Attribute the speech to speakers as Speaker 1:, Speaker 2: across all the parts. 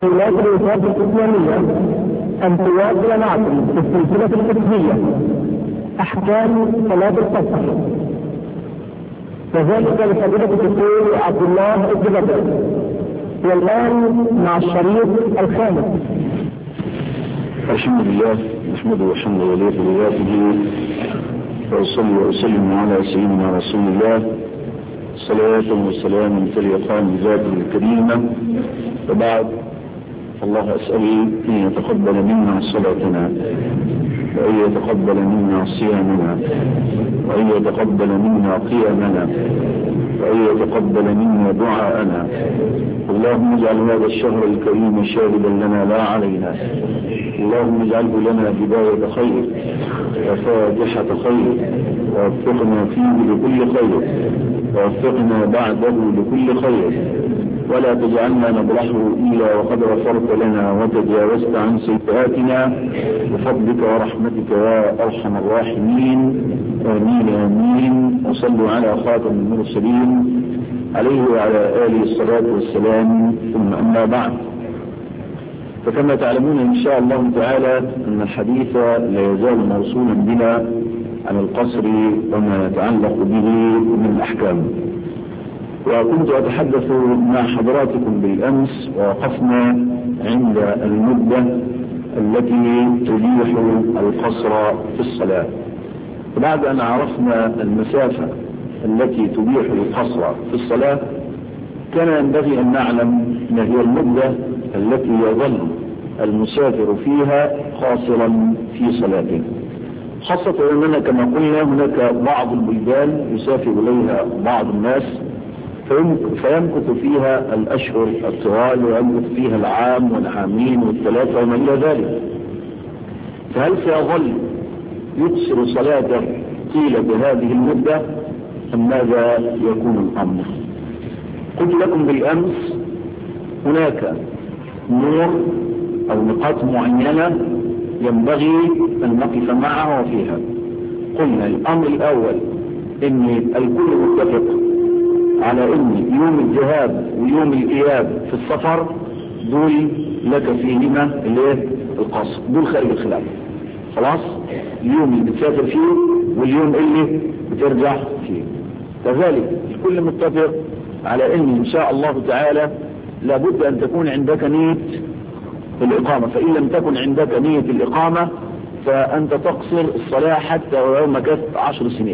Speaker 1: لكن الوفاة الإسلامية أن تواصل معكم في السلسلة الفقهية أحكام صلاة القصر، وذلك لفضيلة الدكتور عبد الله الجبر. والآن مع الشريط الخامس.
Speaker 2: الحمد لله نحمده وحمده وليه بذاته، وأصلي وأسلم على سيدنا رسول الله صلاة وسلام تليقان بذاته الكريمة. وبعد، الله أسأل أن يتقبل منا صلاتنا، وأن يتقبل منا صيامنا، وأن يتقبل منا قيامنا، وأن يتقبل منا دعاءنا. اللهم اجعل هذا الشهر الكريم شاهدا لنا لا علينا، اللهم اجعله لنا بداية خير وفاتحة خير، ووفقنا فيه لكل خير، ووفقنا بعده لكل خير، ولا تجعلنا نبرحه إلا وقد غفرت لنا وتجاوزت عن سيئاتنا بفضلك ورحمتك يا أرحم الراحمين. آمين آمين. وصلوا على خاتم المرسلين عليه وعلى آله الصلاة والسلام. ثم أما بعد، فكما تعلمون إن شاء الله تعالى أن الحديث لا يزال موصولا بنا عن القصر وما يتعلق به من الأحكام. وكنت أتحدث مع حضراتكم بالأمس، ووقفنا عند المدة التي تبيح القصر في الصلاة. وبعد أن عرفنا المسافة التي تبيح القصر في الصلاة، كان ينبغي أن نعلم ما هي المدة التي يظل المسافر فيها قاصرا في صلاته، خاصة أننا كما قلنا هناك بعض البلدان يسافر إليها بعض الناس فيمكث فيها الأشهر الطوال، ويمكث فيها العام والعامين والثلاثة وما إلى ذلك. فهل سيظل يقصر صلاته طيلة هذه المدة أم ماذا يكون الأمر؟ قلت لكم بالأمس هناك نور أو نقاط معينة ينبغي أن نقف معها وفيها. قلنا الأمر الأول إن الكل متفق على ان يوم الذهاب ويوم الاياب في السفر دول لك فيهما القصر، دول خارج الخلاف. خلاص، اليوم اللي بتسافر فيه واليوم اللي بترجع فيه. كذلك الكل متفق على ان شاء الله تعالى لابد ان تكون عندك نية الاقامة، فان لم تكن عندك نية الاقامة فانت تقصر الصلاة حتى ولو مكثت 10 سنين.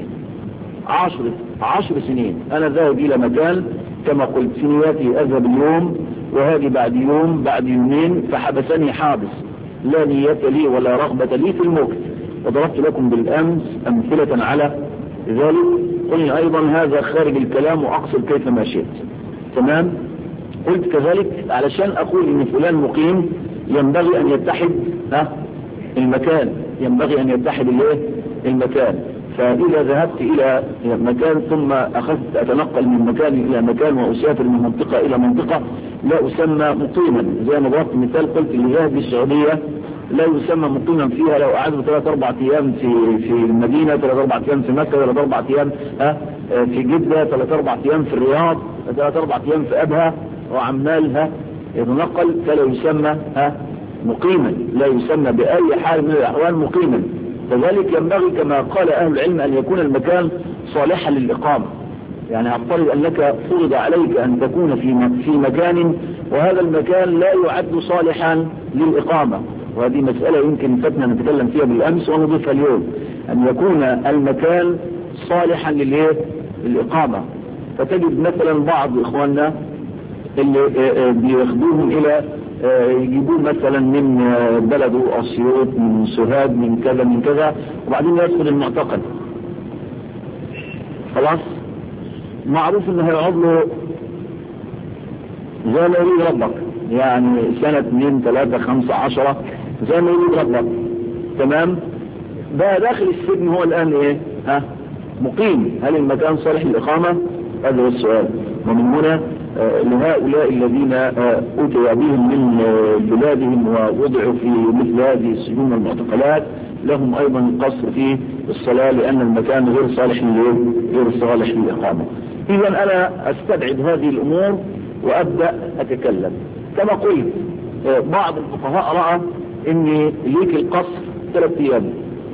Speaker 2: 10 سنين أنا ذاهب إلى مكان كما قلت في نياتي أذهب اليوم وهذه بعد يوم بعد يومين، فحبسني حابس لا نية لي ولا رغبة لي في المكث. وضربت لكم بالأمس أمثلة على ذلك. قلنا أيضا هذا خارج الكلام وأقصر كيف ما شئت. تمام. قلت كذلك علشان أقول إن فلان مقيم ينبغي أن يتحد المكان، ينبغي أن يتحد المكان. فإذا ذهبت إلى مكان ثم أخذت أتنقل من مكان إلى مكان وأسافر من منطقة إلى منطقة لا أسمى مقيما. زي ما ضربت مثال قلت اللي ذهب السعودية لا يسمى مقيما فيها لو قعدوا 3-4 أيام في المدينة، 3-4 أيام في مكة، 3-4 أيام في جدة، 3-4 أيام في الرياض، 3-4 أيام في أبها وعمالها يتنقل، فلا يسمى مقيما، لا يسمى بأي حال من الأحوال مقيما. كذلك ينبغي كما قال أهل العلم أن يكون المكان صالحا للإقامة. يعني أفترض أنك فرض عليك أن تكون في مكان وهذا المكان لا يعد صالحا للإقامة، وهذه مسألة يمكن فتنا نتكلم فيها بالأمس ونضيفها اليوم، أن يكون المكان صالحا للإقامة. فتجد مثلا بعض إخواننا اللي بياخدوهم إلى يجيبون مثلا من بلده أسيوط، من سوهاج، من كذا من كذا، وبعدين يدخل المعتقل. خلاص، معروف انه هيقعد له زي ما يريد ربك، يعني 1 2 3 5 10 زي ما يريد ربك. تمام. ده داخل السجن هو الآن مقيم. هل المكان صالح للإقامة؟ هذا هو السؤال. ومن هنا لهؤلاء الذين أتي بهم من بلادهم ووضعوا في مثل هذه السجون والمعتقلات لهم أيضا القصر في الصلاة، لأن المكان غير صالح للإقامة. إذن أنا أستبعد هذه الأمور وأبدأ أتكلم. كما قلت بعض الفقهاء رأى ان ليك القصر 3 ايام،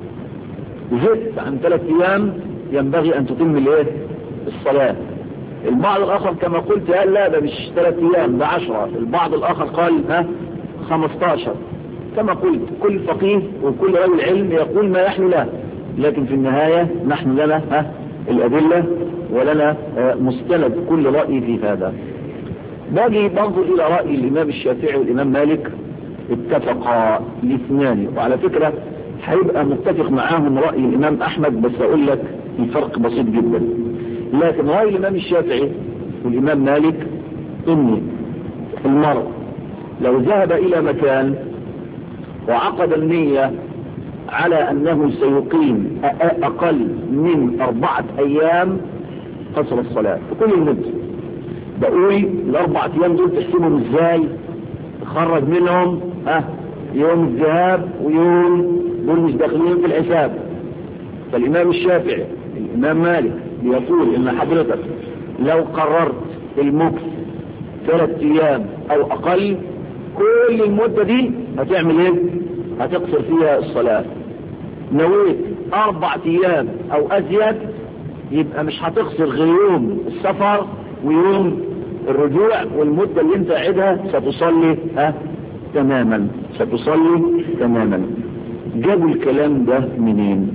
Speaker 2: زدت عن 3 ايام ينبغي ان تتم الايه الصلاة. البعض الاخر كما قلت قال لا ده مش 3 ايام ده 10. البعض الاخر قال 15. كما قلت كل فقيه وكل رجل علم يقول ما يحلو له، لكن في النهاية نحن لنا الأدلة ولنا مستند كل رأي في هذا. باجي برضو إلى رأي الإمام الشافعي والإمام مالك، اتفقا الاثنان، وعلى فكرة هيبقى متفق معاهم رأي الإمام أحمد، بس أقول لك الفرق بسيط جدا. لكن رأي الإمام الشافعي والإمام مالك إن المرء لو ذهب إلى مكان وعقد النية على أنه سيقيم أقل من 4 أيام قصر الصلاة في كل المدة. بقول ال4 أيام دول تحسبهم ازاي؟ تخرج منهم يوم الذهاب ويوم دول مش داخلين في الحساب. فالإمام الشافعي الإمام مالك بيقول إن حضرتك لو قررت المكث 3 أيام أو أقل كل المدة دي هتعمل ايه؟ هتقصر فيها الصلاة. نويت 4 أيام أو أزيد يبقى مش هتقصر غير يوم السفر ويوم الرجوع، والمدة اللي انت قاعدها ستصلي تماما، ستصلي تماما. جابوا الكلام ده منين؟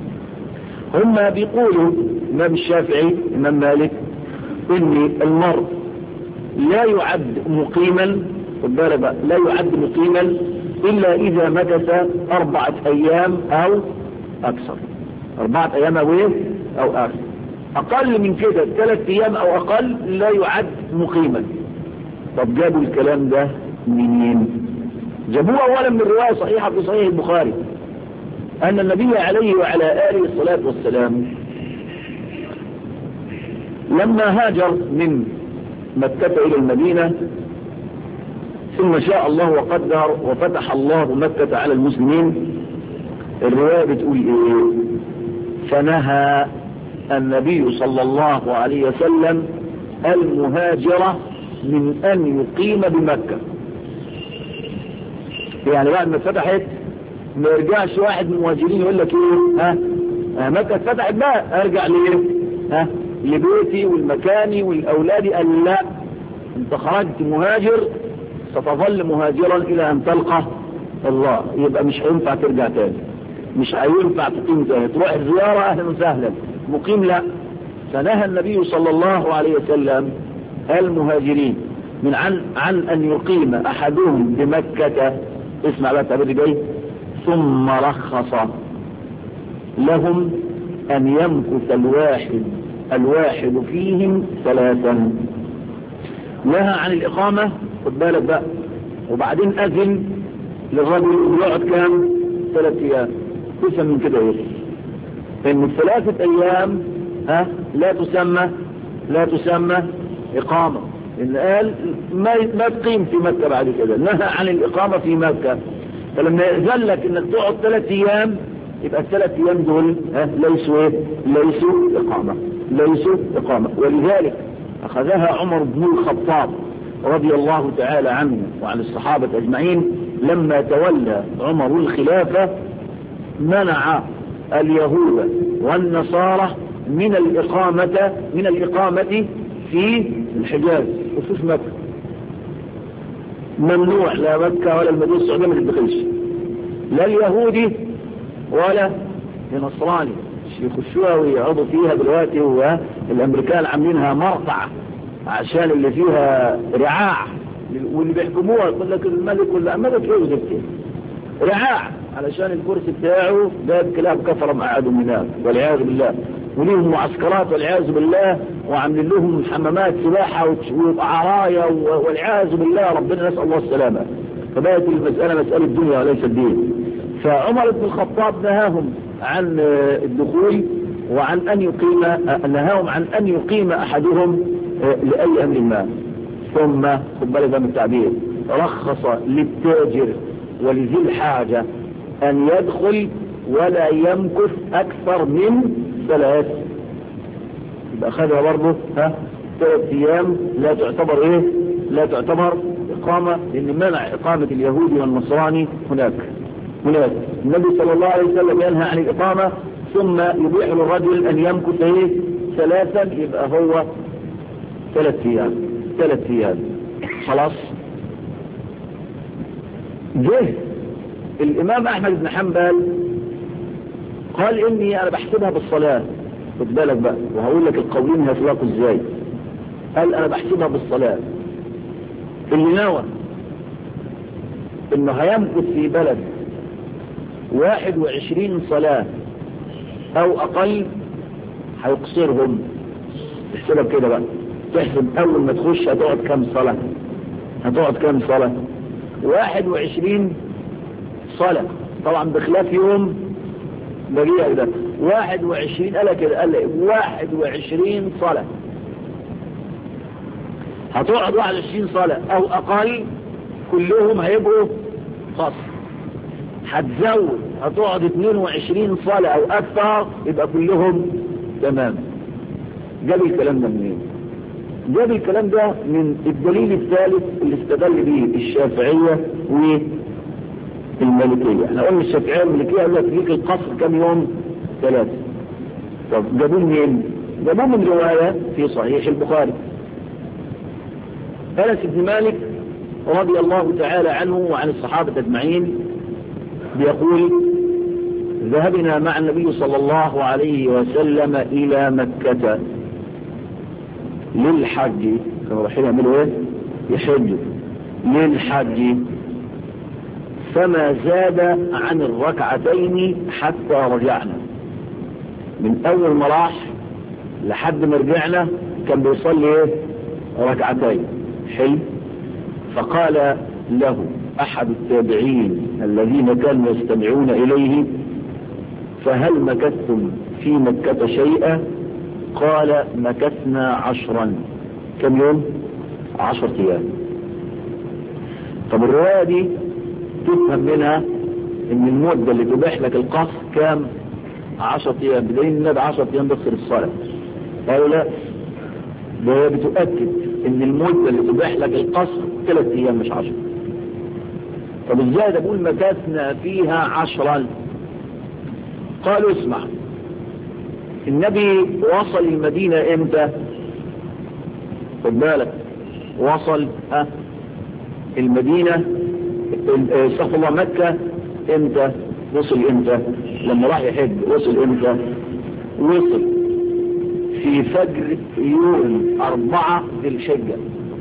Speaker 2: هم بيقولوا الإمام الشافعي الإمام مالك إن المرء لا يعد مقيما، لا يعد مقيما إلا إذا مكث 4 أيام أو أكثر. 4 أيام أو أكثر. أقل من كده 3 أيام أو أقل لا يعد مقيما. طب جابوا الكلام ده منين؟ جابوه أولا من رواية صحيحة في صحيح البخاري أن النبي عليه وعلى آله الصلاة والسلام لما هاجر من مكة إلى المدينة ثم شاء الله وقدر وفتح الله مكة على المسلمين، الرواية بتقول ايه؟ فنهى النبي صلى الله عليه وسلم المهاجرة من ان يقيم بمكة. يعني بعد ما فتحت ما يرجعش واحد من المهاجرين يقول لك ايه مكة فتحت بقى ارجع ليه لبيتي والمكاني والاولادي. قال لا، انت خرجت مهاجر ستظل مهاجرا الى ان تلقى الله، يبقى مش هينفع ترجع تاني، مش هينفع تقيم تاني، تروح زيارة اهلا وسهلا، مقيم لا. فنهى النبي صلى الله عليه وسلم المهاجرين من عن ان يقيم احدهم بمكة، اسمع بقى التعبير جاي، ثم رخص لهم ان يمكث الواحد فيهم 3. نهى عن الاقامة، خد بالك بقى، وبعدين اذن للرجل يقعد كام 3 ايام. تفهم من كده ايه؟ ان 3 ايام لا تسمى اقامة، ان قال ما تقيم في مكة بعد كده، نهى عن الاقامة في مكة. فلما يأذن لك انك تقعد 3 ايام يبقى ال3 ايام دول ليسوا اقامة. ولذلك اخذها عمر بن الخطاب رضي الله تعالى عنه وعن الصحابة اجمعين لما تولى عمر الخلافة، منع اليهود والنصارى من الإقامة في الحجاز وفي مكة. ممنوع، لا مكة ولا المدينة السعودية ما تدخلش، لا اليهودي ولا النصراني يخشوها ويقعدوا فيها دلوقتي. والامريكان عاملينها مرقع عشان اللي فيها رعاع، واللي بيحكموها يقول لك الملك ولا الملك ايه رعاع علشان الكرسي بتاعه ده كلاب كفر مقعدوا هناك والعياذ بالله، وليهم معسكرات والعياذ بالله، وعاملين لهم حمامات سباحه وعرايا والعياذ بالله، ربنا نسال الله السلامه. فبقت المساله مساله دنيا وليس الدين. فعمر بن الخطاب نهاهم عن الدخول وعن نهاهم عن ان يقيم احدهم لاي امر ما. ثم خد بالك من التعبير، رخص للتاجر ولذي الحاجة ان يدخل ولا يمكث اكثر من 3. يبقى خدها برضه 3 ايام لا تعتبر الإقامة لأن منع إقامة اليهودي والنصراني هناك. النبي صلى الله عليه وسلم ينهى عن الإقامة ثم يبيح للرجل أن يمكث 3 يبقى هو 3 أيام خلاص. جه الإمام أحمد بن حنبل قال إني أنا بحسبها بالصلاة. خد بالك بقى وهقول لك القولين هيطلقوا إزاي. قال أنا بحسبها بالصلاة. اللي نوى إنه هيمكث في بلد 21 صلاة أو أقل هيقصرهم. تحسبها كده بقى، تحسب أول ما تخش هتقعد كام صلاة 21 صلاة طبعا بخلاف يوم بقية ده 21. قال كده قال 21 صلاة هتقعد 21 صلاة أو أقل كلهم هيبقوا قصر. هتزود هتقعد 22 صلاة أو أكثر يبقى كلهم تمام. جاب الكلام ده منين؟ جاب الكلام ده من الدليل الثالث اللي استدل به الشافعية والمالكية. احنا قلنا الشافعية والمالكية قال لك ليك القصر كم يوم؟ 3. طب جابوه منين؟ جابوه من رواية في صحيح البخاري. أنس بن مالك رضي الله تعالى عنه وعن الصحابة أجمعين بيقول ذهبنا مع النبي صلى الله عليه وسلم إلى مكة للحج. كانوا رايحين يعملوا ايه؟ يحجوا للحج. فما زاد عن 2 حتى رجعنا. من أول ما راح لحد ما رجعنا كان بيصلي ايه؟ 2 حلو. فقال له أحد التابعين الذين كانوا يستمعون إليه فهل مكثتم في مكة شيئا؟ قال مكثنا 10. كم يوم؟ 10 أيام. طب الرواية دي تفهم منها ان المدة اللي تبيح لك القصر كام؟ 10 أيام. بدليل النبي 10 أيام بيقصر الصلاة. قالوا لا، ده بتؤكد ان المدة اللي تبيح لك القصر 3 أيام مش 10. طب ازاي ده بقول مكثنا فيها 10؟ قالوا اسمع، النبي وصل المدينة امتى؟ خد بالك وصل المدينة استغفر الله مكة امتى؟ وصل امتى؟ لما راح يحج وصل امتى؟ وصل في فجر يوم 4 ذي الحجة.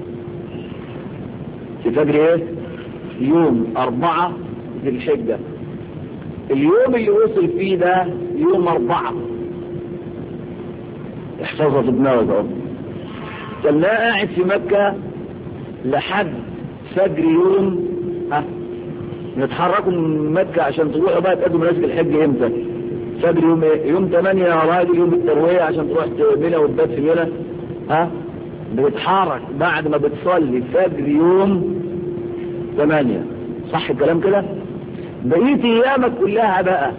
Speaker 2: في فجر ايه؟ يوم 4 ذي الحجة. اليوم اللي وصل فيه ده يوم 4. احفظها في دماغك اهو. كان قاعد في مكة لحد فجر يوم نتحركوا من مكة عشان تروحوا بقى تقدموا مناسك الحج امتى؟ فجر يوم ايه؟ يوم 8 يا راجل، يوم التروية عشان تروح منى وتبات في منى. بتتحرك بعد ما بتصلي فجر يوم 8. صح الكلام كده؟ بقيت ايامك كلها بقى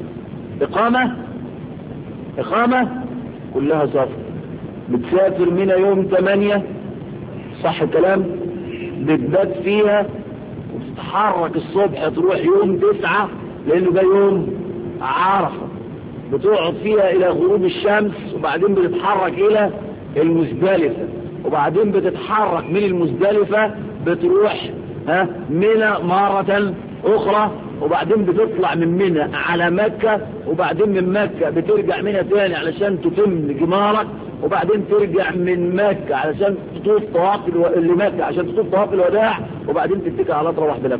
Speaker 2: اقامة كلها سفر. بتسافر منى يوم 8 صح الكلام؟ بتبات فيها وتتحرك الصبح تروح يوم 9 لانه ده يوم عرفة. بتقعد فيها الى غروب الشمس وبعدين بتتحرك الى المزدلفة وبعدين بتتحرك من المزدلفة بتروح منى مرة اخرى وبعدين بتطلع من منى على مكة وبعدين من مكة بترجع منى تاني علشان تتم جمارك وبعدين ترجع من مكة علشان تطوف طواف لمكة عشان تطوف طواف الوداع وبعدين تتكل على تروح بلفة.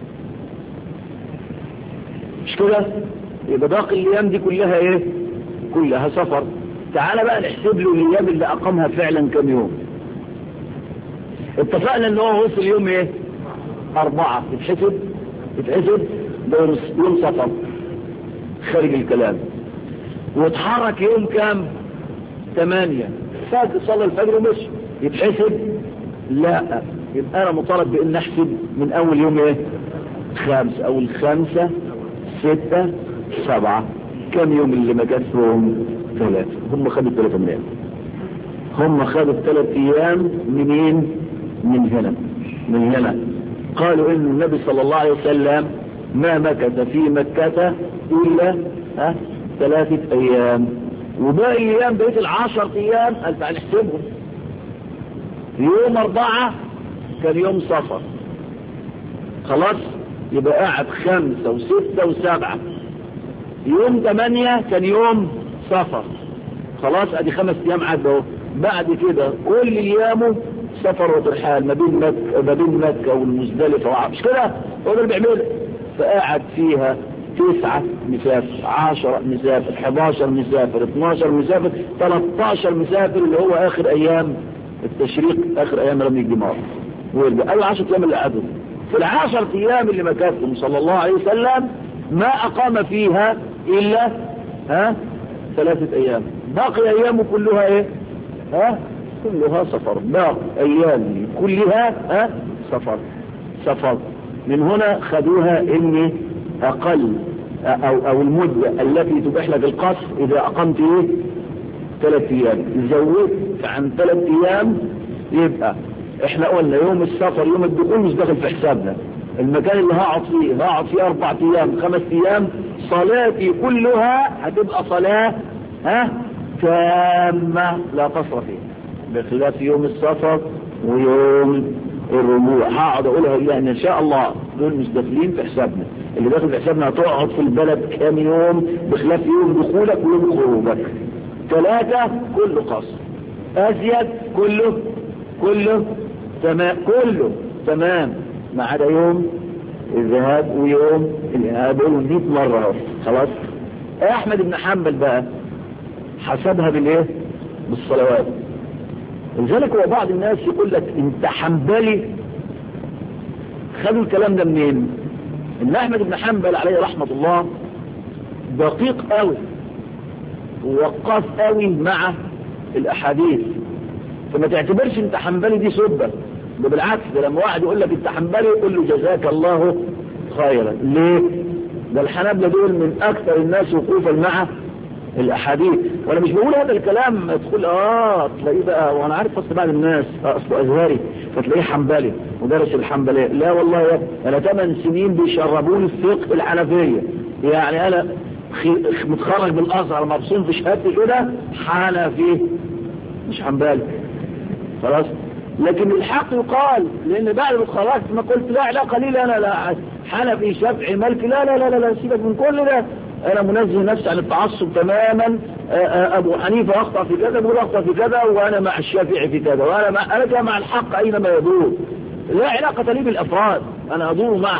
Speaker 2: مش كده؟ يبقى باقي الايام دي كلها ايه؟ كلها سفر. تعال بقى نحسب له الايام اللي اقامها فعلا كم يوم. اتفقنا ان هو وصل يوم ايه؟ 4. يتحسب ده يوم سفر خارج الكلام. واتحرك يوم كام؟ 8. فات صلى الفجر ومشي. يتحسب؟ لا، يبقى انا مطالب بان احسب من اول يوم ايه؟ 5 او 5 6 7. كم يوم اللي مكثهم؟ 3. هم خدوا 3 من هنا. هم خدوا 3 ايام منين؟ من هنا قالوا إن النبي صلى الله عليه وسلم ما مكث في مكة إلا 3 أيام، وباقي الأيام بقيت 10 أيام قال تعال نحسبهم. يوم 4 كان يوم صفر، خلاص يبقى قاعد 5 و6 و7. يوم 8 كان يوم صفر، خلاص ادي 5 ايام عدوا اهو. بعد كده كل ايامه سفر وترحال ما بين مكة والمزدلفة، مش كده هو ده اللي بيعمله. فقاعد فيها 9 مسافر، 10 مسافر، 11 مسافر، 12 مسافر، 13 مسافر، اللي هو اخر ايام التشريق، اخر ايام رمي الجمار، ويرجع. اول 10 ايام اللي قعدوا في ال10 ايام اللي مكثهم صلى الله عليه وسلم ما اقام فيها الا 3 ايام. باقي ايامه كلها ايه؟ كلها سفر. باقي ايام كلها سفر. من هنا خدوها ان اقل او المدة التي تبيح لك القصر اذا اقمت 3 ايام. زودت عن 3 ايام يبقى احنا قلنا يوم السفر يوم الدخول مش داخل في حسابنا. المكان اللي هقعد فيه 4 ايام 5 ايام، صلاتي كلها هتبقى صلاة تامة لا قصر فيها، بخلاف يوم السفر ويوم الرجوع. هقعد اقولها يعني ان شاء الله دول مش داخلين في حسابنا. اللي داخل في حسابنا هتقعد في البلد كام يوم، بخلاف يوم دخولك ويوم خروجك. 3 كله قصر، ازيد كله تمام ما عدا يوم الذهاب ويوم الإياب، 100 مرة خلاص. احمد بن حنبل بقى حسبها بالايه؟ بالصلوات. لذلك هو بعض الناس يقول لك انت حنبلي. خدوا الكلام ده منين؟ ان احمد بن حنبل عليه رحمة الله دقيق قوي ووقاف قوي مع الاحاديث، فما تعتبرش انت حنبلي دي سبة. ده بالعكس، ده لما واحد يقول لك انت حنبلي يقول له جزاك الله خيرا. ليه؟ ده الحنابلة دول من اكثر الناس وقوفا مع الاحاديث. وانا مش بقول هذا الكلام تقول تلاقيه بقى، وانا عارف اصل بعض الناس اصله ازهري فتلاقيه حنبلي ودرس الحنبلية. لا والله يا انا 8 سنين بيشربوني الفقه الحنفية، يعني انا متخرج بالازهر مبسوط في شهادتي كده حنفي مش حنبلي خلاص. لكن الحق يقال، لان بعد ما اتخرجت ما قلت لا علاقه لي انا لا حنفي شافعي مالكي، لا سيبك من كل ده. انا منزه نفسي عن التعصب تماما. ابو حنيفه اخطا في كذا بقول اخطا في كذا، وانا مع الشافعي في كذا، وانا مع الحق اينما يدور. لا علاقه لي بالافراد، انا ادور مع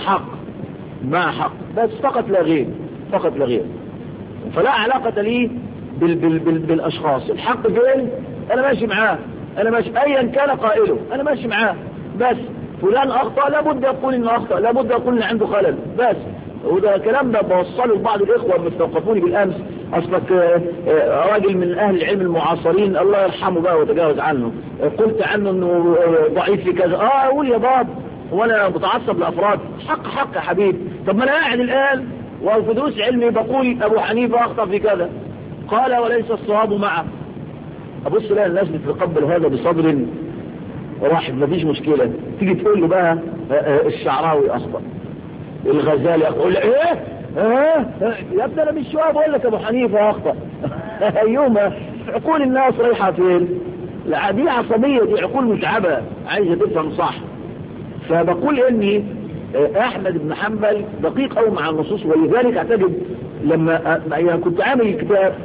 Speaker 2: حق بس فقط لا غير. فلا علاقه لي بالاشخاص. الحق فين انا ماشي معاه، انا ماشي ايا كان قائله انا ماشي معاه. بس فلان اخطا لابد يقول انه اخطا، لابد يقول ان عنده خلل بس. وده كلام ده بوصله لبعض الاخوه اللي استوقفوني بالامس. اصلك راجل من اهل العلم المعاصرين الله يرحمه بقى وتجاوز عنه، قلت عنه انه ضعيف في كذا. اقول يا باب وانا بتعصب لافراد؟ حق يا حبيبي. طب ما انا قاعد الان وفي دروس علمي بقول ابو حنيفه اخطا في كذا، قال وليس الصواب معه. ابص لا الناس بتتقبل هذا بصدر واحد مفيش مشكلة. تيجي تقول له بقى الشعراوي اخطأ، الغزالي اقول ايه يا ابني انا مش شويه بقول لك ابو حنيفه اخطأ. ايوما عقول الناس رايحه فين؟ دي عصبيه، دي عقول متعبه عايزه تفهم صح. فبقول اني احمد بن حنبل دقيق قوي مع النصوص، ولذلك اعتقد لما كنت عامل كتاب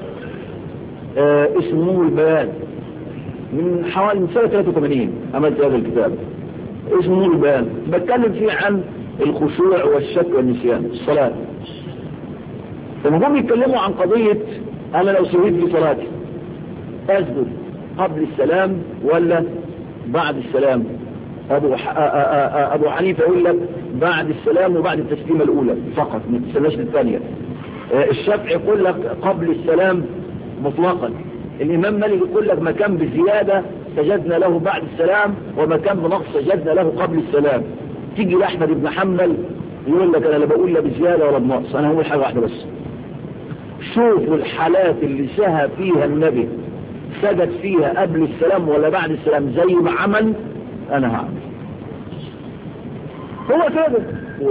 Speaker 2: اسمه البيان من حوالي سنة 83 عملت هذا الكتاب اسمه البيان، بتكلم فيه عن الخشوع والشك والنسيان في الصلاة. فهم يتكلموا عن قضية انا لو سويت في صلاتي اسجد قبل السلام ولا بعد السلام. ابو حنيفة يقول لك بعد السلام وبعد التسليمة الاولى فقط ما تستناش للثانية. الشافعي يقول لك قبل السلام مطلقا. الامام مالك يقول لك مكان بزيادة سجدنا له بعد السلام ومكان بنقص سجدنا له قبل السلام. تيجي لأحمد بن حنبل يقول لك انا لا بقول لا بزيادة ولا بنقص، انا هقول حاجة واحدة بس. شوفوا الحالات اللي سهى فيها النبي سجد فيها قبل السلام ولا بعد السلام زي ما عمل انا هعمل. هو كده.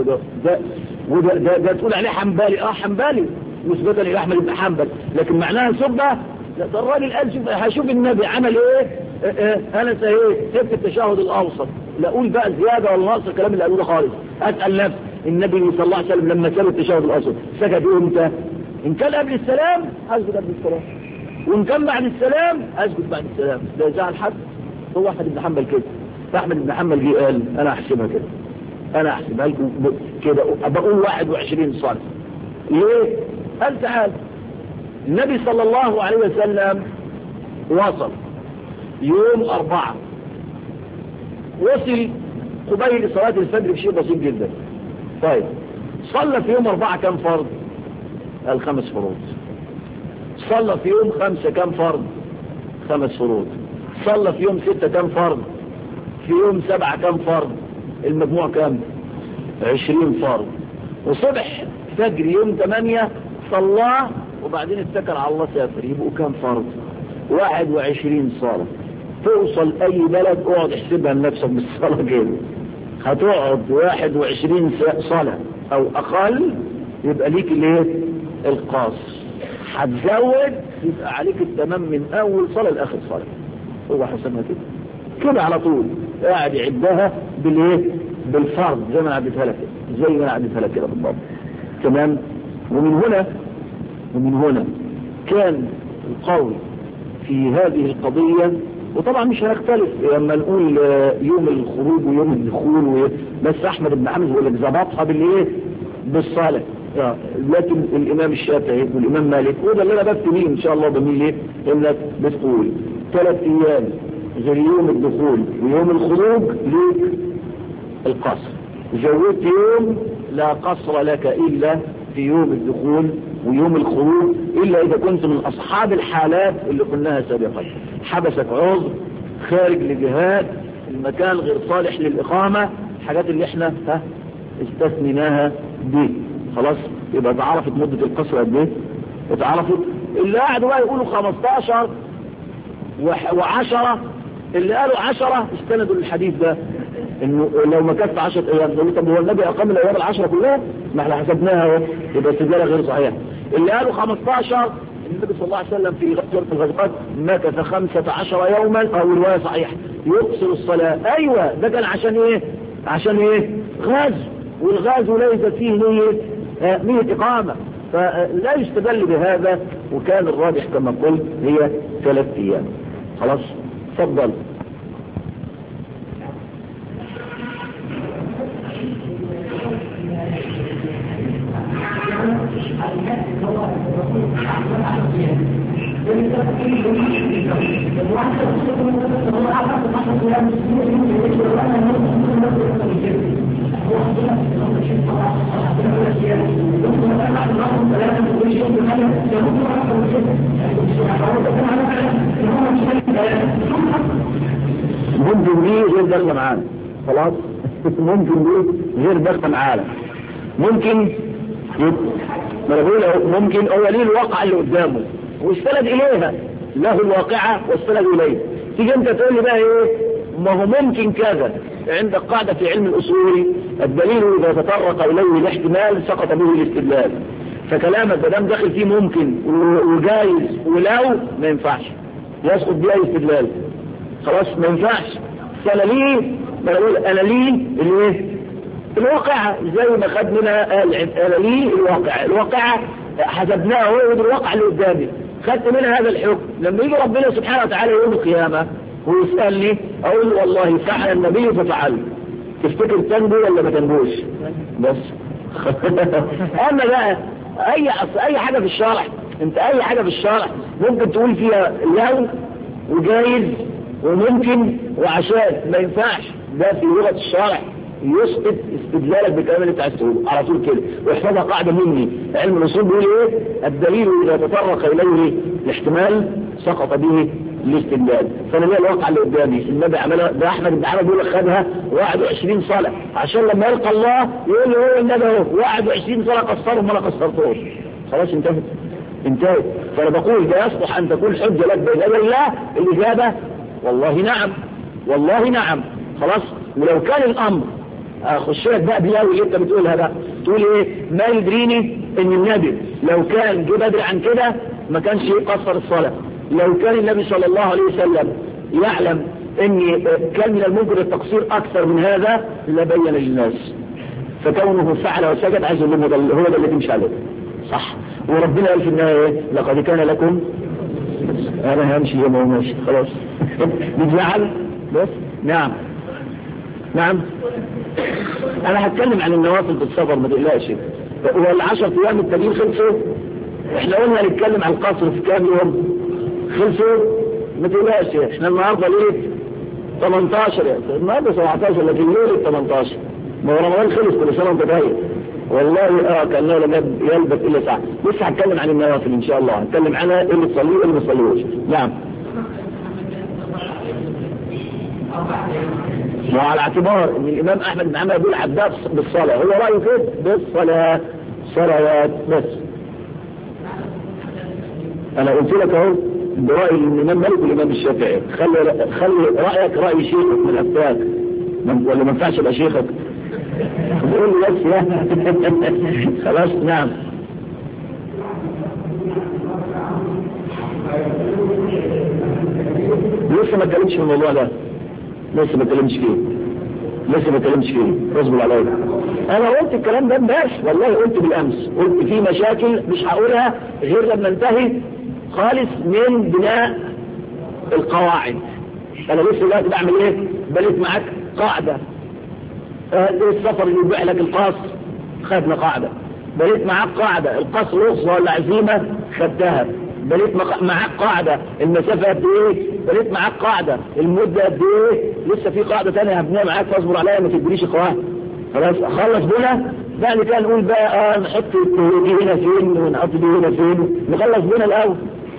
Speaker 2: وده تقول عليه حنبلي. حنبلي نسبة إلى أحمد بن حنبل، لكن معناها سبة. ده الراجل قال هشوف النبي عمل ايه. انا سبت التشهد الاوسط، لا اقول بقى زيادة ولا نقص الكلام اللي قالوه ده خالص. اسأل نفسي النبي صلى الله عليه وسلم لما ساب التشهد الاوسط سجد امتى؟ ان كان قبل السلام اسجد قبل السلام، وان كان بعد السلام اسجد بعد السلام. ده زعل حد؟ هو احمد بن حنبل كده. فاحمد بن حنبل جه قال انا احسبها كده، انا احسبها لكم كده، بقول 21 صلاة. ليه؟ قال تعال النبي صلى الله عليه وسلم وصل يوم 4، وصل قبيل صلاة الفجر بشيء بسيط جدا. طيب صلى في يوم 4 كم فرض؟ قال 5 فروض. صلى في يوم 5 كم فرض؟ 5 فروض. صلى في يوم 6 كم فرض؟ في يوم 7 كم فرض؟ المجموع كم؟ 20 فرض. وصبح فجر يوم 8 صلاه وبعدين اتكل على الله سافر، يبقوا كام فرض؟ 21 صلاة. توصل اي بلد اقعد احسبها لنفسك بالصلاة كده، هتقعد 21 صلاة او اقل يبقى ليك الايه؟ القاصر. هتزود يبقى عليك التمام من اول صلاة لاخر صلاة. هو حسبها كده على طول، قاعد يعدها بالايه؟ بالفرض زي ما انا عدتها لك كده، زي ما انا عدتها لك كده بالضبط. تمام. ومن هنا كان القول في هذه القضية. وطبعا مش هنختلف لما نقول يوم الخروج ويوم الدخول بس احمد بن حنبل هو اللي ظبطها بالايه؟ بالصلاة. لكن الامام الشافعي والامام مالك، وده اللي انا بفتي ان شاء الله بميل ايه؟ انك بتقول 3 ايام غير يوم الدخول ويوم الخروج ليك القصر. زودت يوم لا قصر لك الا في يوم الدخول ويوم الخروج، إلا إذا كنت من أصحاب الحالات اللي قلناها سابقا. حبسك عذر، خارج لجهاد، المكان غير صالح للإقامة، الحاجات اللي احنا استثنيناها دي. خلاص يبقى اتعرفت مدة القصر قد ايه؟ اتعرفت. اللي قاعدوا بقى يقولوا 15 و10، اللي قالوا 10 استندوا للحديث ده انه لو ما كفت 10 ايام. يقولوا طب هو النبي اقام الايام ال10 كلها؟ ما احنا حسبناها اهو، يبقى استدلاله غير صحيح. اللي قالوا 15 النبي صلى الله عليه وسلم في غزوه الغزوات مكث 15 يوما، او روايه صحيحه يقصر الصلاه. ايوه ده كان عشان ايه؟ عشان ايه؟ غزو، والغزو ليس فيه نية اقامه، فلا يستدل بهذا. وكان الراجح كما قلت هي 3 ايام. خلاص تفضل. ممكن دي غير داخله معانا. خلاص ممكن دي غير داخله معانا. ممكن ما بقول ممكن هو ليه الواقع اللي قدامه واستند اليها، له الواقعة واستند اليه. تيجي انت تقول لي بقى ايه؟ ما هو ممكن كذا. عندك قاعدة في علم الاصول الدليل اذا تطرق اليه الاحتمال سقط به الاستدلال. فكلامك ما دام داخل فيه ممكن وجايز ولو ما ينفعش يسقط بيه اي استدلال. خلاص ما ينفعش. فانا ليه؟ ما اقول انا ليه الايه؟ الواقعة زي ما خد منها انا ليه الواقعة حسبناها هو الواقع اللي قدامي، خدت منها هذا الحكم. لما يجي ربنا سبحانه وتعالى يوم القيامة ويسألني اقول والله فعل النبي ففعل. تفتكر تنبو ولا ما تنبوش؟ بس اما بقى اي حاجة في الشرع، انت اي حاجة في الشرع ممكن تقول فيها لو وجايز وممكن وعشان ما ينفعش. ده في لغة الشرع يسقط استدلالك بالكلام اللي انت عايز تقوله على طول كده. واحفظها قاعده مني، علم الاصول بيقول ايه؟ الدليل اذا تطرق اليه الاحتمال سقط به الاستدلال. فانا ليه الواقع اللي قدامي النبي عملها؟ ده احمد بن حنبل بيقول لك خدها 21 صلاه عشان لما يلقى الله يقول له هو النبي اهو 21 صلاه قصرهم ولا قصرتهم. خلاص انتهت. فانا بقول ده يصلح ان تكون حجه لك بين يدي الله. الاجابه والله نعم، والله نعم. خلاص. ولو كان الامر
Speaker 3: اخش لك بقى بلاوي اللي انت بتقولها بقى، تقول ايه؟ ما يدريني ان النبي لو كان جه بدري عن كده ما كانش يقصر الصلاة. لو كان النبي صلى الله عليه وسلم يعلم ان كان من الممكن التقصير اكثر من هذا لبين للناس، فكونه فعل وسجد عايز يقول لهم هو ده اللي تمشي عليه صح. وربنا قال في النهاية لقد كان لكم، انا همشي يوم وماشي خلاص نتزعل بس. نعم انا هتكلم عن النوافل في السفر ما تقلقش. وال10 ايام التانيين خلصوا، احنا قلنا نتكلم عن القصر في كام يوم خلصوا ما تقلقش. احنا النهارده ليه 18 النهارده 17 لكن ليه 18 ما هو رمضان خلص كل سنه وانت طيب والله كانه لم يلبث الا ساعه. لسه هتكلم عن النوافل ان شاء الله، هتكلم عنها اللي تصليه واللي ما تصليهوش. نعم وعلى اعتبار ان الامام احمد بن حنبل بيقول عباد بالصلاه، هو رايه كده بالصلاه صلوات بس. انا قلت لك اهو برايي الامام مالك والامام الشافعي، خلي رايك راي شيخك من افتاك ولا ما ينفعش يبقى شيخك بقول لي بس لا خلاص. نعم لسه ما اتكلمش في الموضوع ده، لسه ما اتكلمش فيه اصبر عليا. انا قلت الكلام ده امبارح والله، قلت بالامس، قلت في مشاكل مش هقولها غير لما انتهي خالص من بناء القواعد. انا لسه دلوقتي بعمل ايه؟ بنيت معاك قاعده. السفر اللي يبيع لك القصر خدنا قاعده، بنيت معاك قاعده القصر رخصه ولا عزيمه خدتها، بنيت معاك قاعده المسافه قد ايه، بنيت معاك قاعده المده قد ايه، لسه في قاعده ثانيه هبنيها معاك فاصبر عليا ما تدينيش قواعد. خلاص اخلص بنا بعد كده نقول بقى نحط دي هنا فين ونحط دي هنا فين، نخلص بنا الاول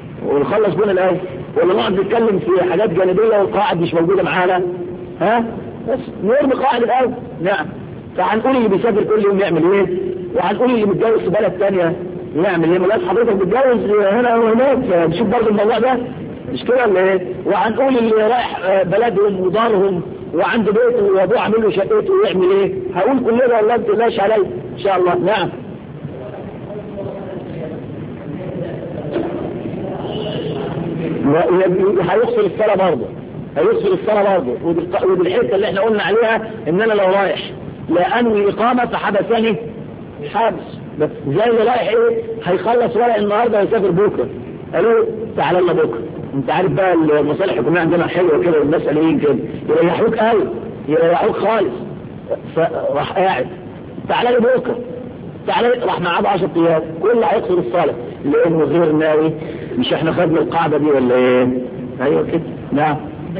Speaker 3: ولا نقعد نتكلم في حاجات جانبيه والقواعد مش موجوده معانا. بس نرمي قواعد الاول. نعم فهنقول اللي بيسافر كل يوم يعمل ايه، وهنقول اللي متجوز في بلد ثانيه يعمل ايه. ملاش حضرتك بتتجوز هنا وهناك نشوف برضه الموضوع ده مش كده ولا ايه. وهنقول اللي رايح بلدهم ودارهم وعنده بيته وابوه عامل له شقته ويعمل ايه. هقول كل ده والله ما تقلقش عليا ان شاء الله. نعم هيغسل الصلاة برضه ودي الحته اللي احنا قلنا عليها ان انا لو رايح لا انوي اقامه فحبسني حبس، بس زي اللي رايح ايه هيخلص ورق النهارده ويسافر بكره قالوا تعالى لنا بكره. انت عارف بقى المصالح الحكوميه عندنا حلوه كده والمسألين كده يريحوك قوي يريحوك خالص. فراح قاعد تعالى لي بكره تعالى راح معاه 10 ايام كله هيقصر الصلاه لانه غير ناوي. مش احنا خدنا القاعده دي ولا ايه؟ ايوه كده. نعم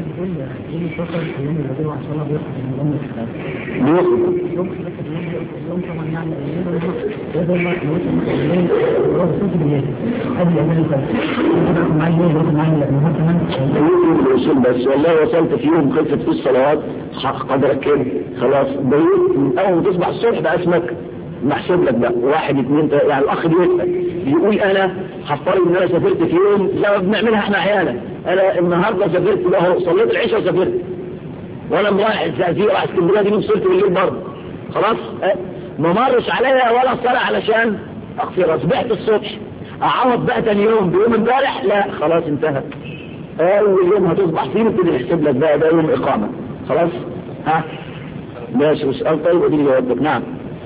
Speaker 3: بس والله وصلت في يوم خلصت في الصلوات قدرك كده خلاص بيت من اول ما تصبح الصبح بقى اسمك محسوب لك بقى 1 2 3. يعني الاخ بيسأل بيقول انا هفترض ان انا سافرت في يوم زي ما بنعملها احنا احيانا، انا النهارده سافرت بقى صليت العشاء وسافرت وانا رايح الزقازيق رايح اسكندريه دي وصلت بالليل برضه خلاص ما مرش عليا ولا صلاه علشان اغفر. صبحت الصبح اعوض بقى ثاني يوم بيوم امبارح لا خلاص انتهى. اول يوم هتصبح فيه نبتدي نحسب لك بقى ده يوم اقامه خلاص. ماشي سؤال طيب اديني جوابك. نعم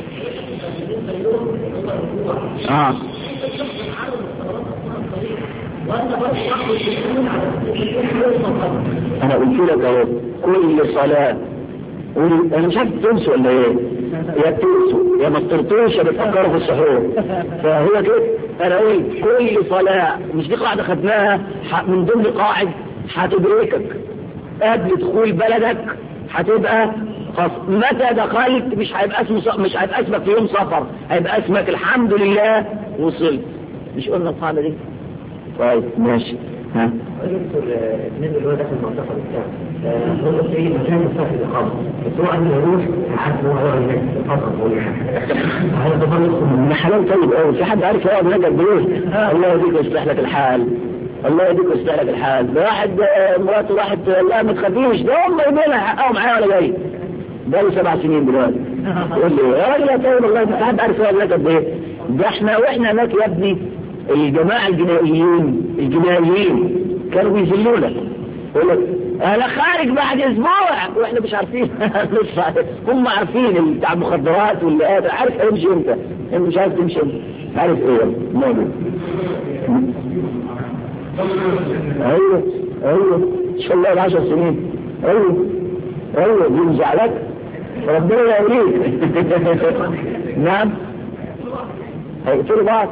Speaker 3: انا قلت لك اهو كل صلاة انا مش عارف تنسوا ولا ايه، يا تنسوا يا ما تطرطوش يا بتفكروا في السحور. فهو كده انا قلت كل صلاة مش دي قاعدة خدناها من ضمن قاعد هتدركك قبل دخول بلدك هتبقى متى دخلت مش هيبقى اسمك في يوم سفر، هيبقى اسمك الحمد لله وصلت. مش قلنا القاعدة دي؟ طيب ماشي.
Speaker 1: بالنسبه اللي هو داخل المنطقه بتاعه هو في مكان يستحق الاقامه بس هو قبل ما يروح حاسس ان هو هيقعد هناك هذا تفرق
Speaker 3: من حلال طيب قوي. في حد عارف يقعد هناك قد ايه؟ الله يهديك ويصلح لك الحال، الله يهديك ويصلح لك الحال. ده واحد مراته راحت لا ما تخافيش ده هم يبينها حقها معايا ولا جاي بقى 7 سنين دلوقتي. يقول لي يا راجل يا طيب والله انت حد عارف ولا قد ايه؟ ده احنا واحنا هناك يا ابني الجماعه الجنائيين كانوا بيذلونا. يقول لك انا خارج بعد اسبوع واحنا مش عارفين. هم عارفين بتاع المخدرات واللي قادر عارف امشي امتى، انت مش عارف تمشي امتى، عارف ايه موجود. ايوه ان شاء الله 10 سنين. ايوه دي مزعلك ربنا يوليك. نعم هيقتلوا بعض.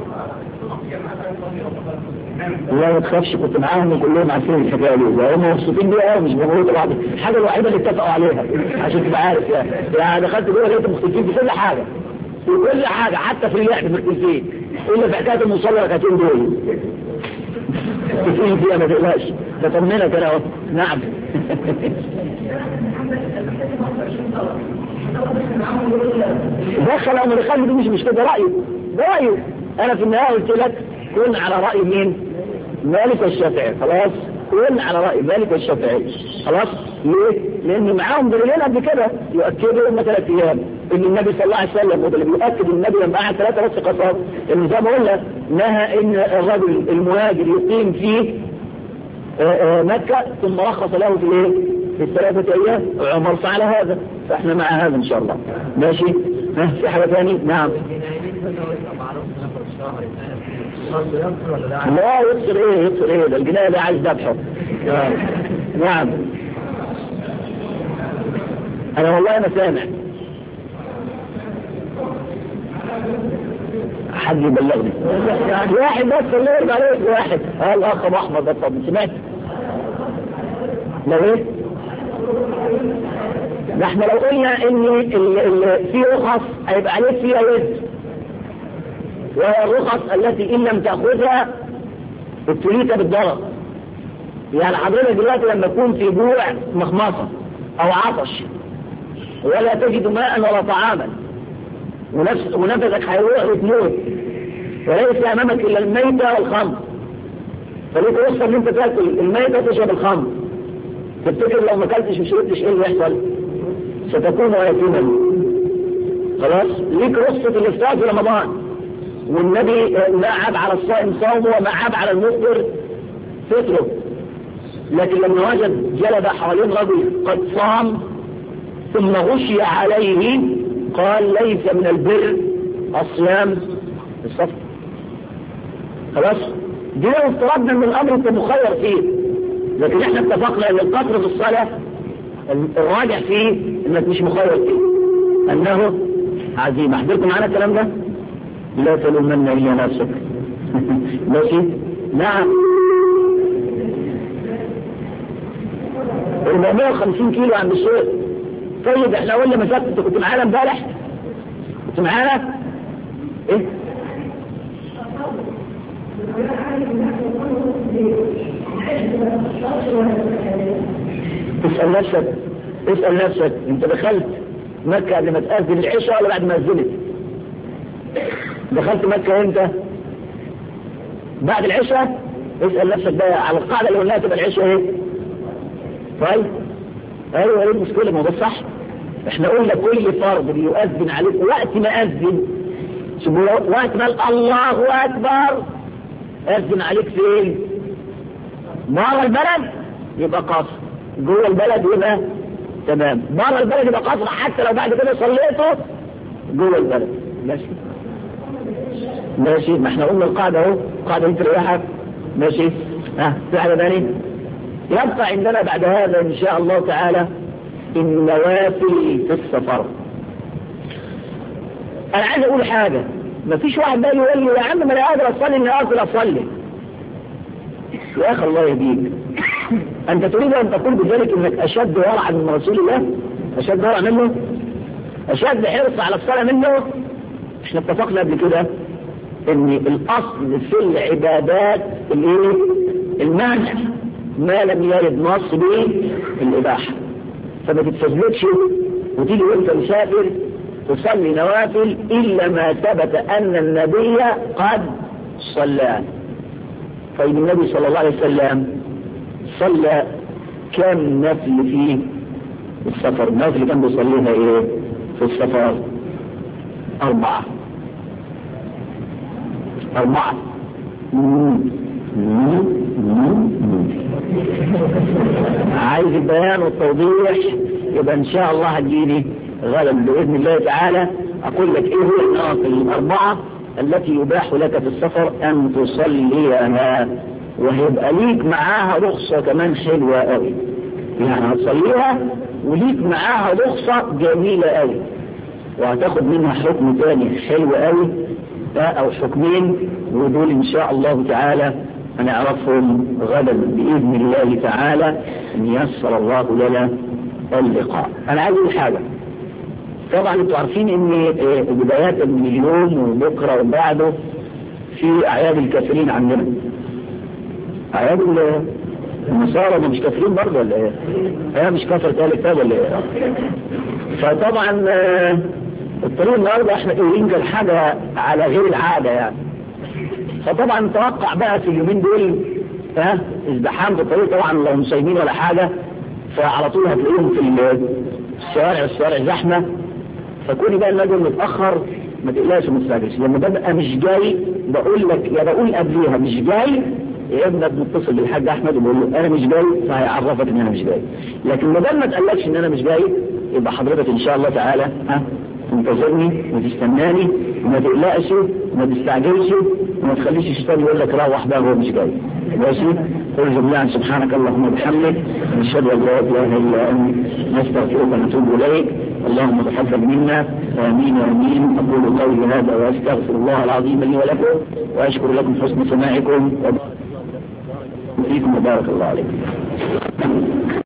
Speaker 3: لا ما تخافش، كنت معاهم وكلهم عارفين الحكايه دي، هم مبسوطين بيها مش بيموتوا بعض. الحاجه الوحيده اللي اتفقوا عليها عشان تبقى عارف يعني دخلت جوه لقيت مختلفين في كل حاجه، حتى في اللعب مختلفين الا في حكايه المصلى ركعتين دول مختلفين فيها ما تقلقش، بطمنك انا اهو. نعم دخل او ما دخل دي مش مشكله، ده رايه. انا في النهايه قلت لك كن على راي مين؟ مالك والشافعي. خلاص كن على راي مالك والشافعي. خلاص ليه؟ لان معاهم دليلين قبل كده يؤكدوا هم 3 ايام ان النبي صلى الله عليه وسلم، وده اللي بيؤكد النبي لما قعد 3 بس قصار، ان زي ما قلنا نهى ان الرجل المهاجر يقيم في مكه ثم رخص له في ايه؟ في 3 ايام. عمر فعل هذا، فاحنا مع هذا ان شاء الله. ماشي. في حاجه ثانيه؟ نعم. لا يبصر ايه ده الجناية ده عايز ذبحه. نعم انا والله انا سامع حد يبلغني واحد بس اللي يرجع عليك واحد. الاخ ابو احمد ده طب سمعت؟ لو ايه نحن لو قلنا ان في رخص هيبقى عليك فيها يد، وهي الرخص التي إن لم تأخذها ابتليت بالضرر. يعني حضرتك دلوقتي لما يكون في جوع مخمصة أو عطش ولا تجد ماء ولا طعاما ونفسك هيروح وتموت وليس أمامك إلا الميتة والخمر، فليك رخصة إن أنت تاكل الميتة وتشرب الخمر. تفتكر لو ما اكلتش وشربتش إيه اللي يحصل؟ ستكون يتيما. خلاص ليك رخصة الإفطار في رمضان، والنبي معاب على الصائم صومه ومعاب على المفطر فطره. لكن لما وجد جلب حوالين رجل قد صام ثم غشي عليه قال ليس من البر الصيام الصفر. خلاص دي لو افترضنا ان الامر انت مخير فيه، لكن احنا اتفقنا ان القصر في الصلاه الراجع فيه انك مش مخير فيه، انه عزيمه. احضركم معانا الكلام ده؟ لا تلومن إلا نفسك. ماشي. نعم 450 كيلو عند الشيخ. طيب احنا قلنا مسافة، انت كنت معانا امبارح؟ كنت معانا ايه؟ اسأل نفسك انت دخلت مكة قبل ما تأذن العشاء ولا بعد ما أذنت؟ دخلت مكة امتى؟ بعد العشاء. اسأل نفسك بقى على القاعدة اللي قلناها تبقى العشاء ايه؟ طيب ايوه ايه المشكلة؟ ما هو ده صح. احنا قلنا كل فرض بيؤذن عليك وقت ما أذن، وقت ما الله أكبر أذن عليك فين؟ بره البلد يبقى قصر، جوه البلد يبقى تمام، بره البلد يبقى قصر حتى لو بعد كده صليته جوه البلد. ماشي ما احنا قلنا القاعدة اهو، القاعدة دي تريحك. ماشي. في حاجة ثانية؟ يبقى عندنا بعد هذا ان شاء الله تعالى النوافل في السفر. انا عايز اقول حاجة، ما فيش واحد بقى يقول لي يا عم ما انا قادر اصلي النوافل اصلي. يا اخي الله يهديك، انت تريد ان تقول بذلك انك اشد ورعا من رسول الله؟ اشد ورع منه؟ اشد حرص على الصلاة منه؟ احنا اتفقنا قبل كده ان الاصل في العبادات المانع ما لم يرد نص به الاباحه. فما تتفزلكش وتيجي وانت مسافر تصلي نوافل الا ما ثبت ان النبي قد صلى. طيب النبي صلى الله عليه وسلم صلى كم نفل فيه؟ السفر. الناس اللي كان بيصليها ايه في السفر؟ 4. عايز البيان والتوضيح، يبقى ان شاء الله هتجيني غدا باذن الله تعالى اقول لك ايه هو النوافل 4 التي يباح لك في السفر ان تصليها، وهيبقى ليك معاها رخصة كمان حلوة قوي. يعني هتصليها وليك معاها رخصة جميلة قوي، وهتاخد منها حكم تاني حلو قوي او حكمين، ودول ان شاء الله تعالى هنعرفهم غدا باذن الله تعالى ان يسر الله لنا اللقاء. انا عايز اقول حاجه، طبعا انتوا عارفين ان بدايات من اليوم وبكره وبعده في اعياد الكافرين عندنا. اعياد النصارى مش كافرين برضه ولا ايه؟ هي مش كافر ثالث ولا ايه؟ فطبعا الطريق النهارده احنا قايلين كان حاجه على غير العاده يعني. فطبعا نتوقع بقى في اليومين دول ازدحام في الطريق، طبعا لو مش صايمين ولا حاجه فعلى طول هتلاقيهم في الشوارع زحمه. فكوني بقى النجم متاخر ما تقلقش وما تستعجلش. لما ببقى مش جاي بقول لك يا بقول قبليها مش جاي، يا ابني بنتصل بالحاج احمد وبقول له انا مش جاي، فهيعرفك ان انا مش جاي. لكن ما دام ما تقلقش ان انا مش جاي يبقى حضرتك ان شاء الله تعالى تنتظرني وتستناني وما تقلقش وما تستعجلش وما تخليش الشيطان يقول لك روح بقى هو مش جاي. ماشي؟ قل جميعا سبحانك اللهم وبحمدك نشهد ان لا اله الا انت نستغفرك ونتوب اليك. اللهم تقبل منا امين امين. اقول قولي هذا واستغفر الله العظيم لي ولكم واشكر لكم حسن سماعكم وفيكم وبارك الله عليكم.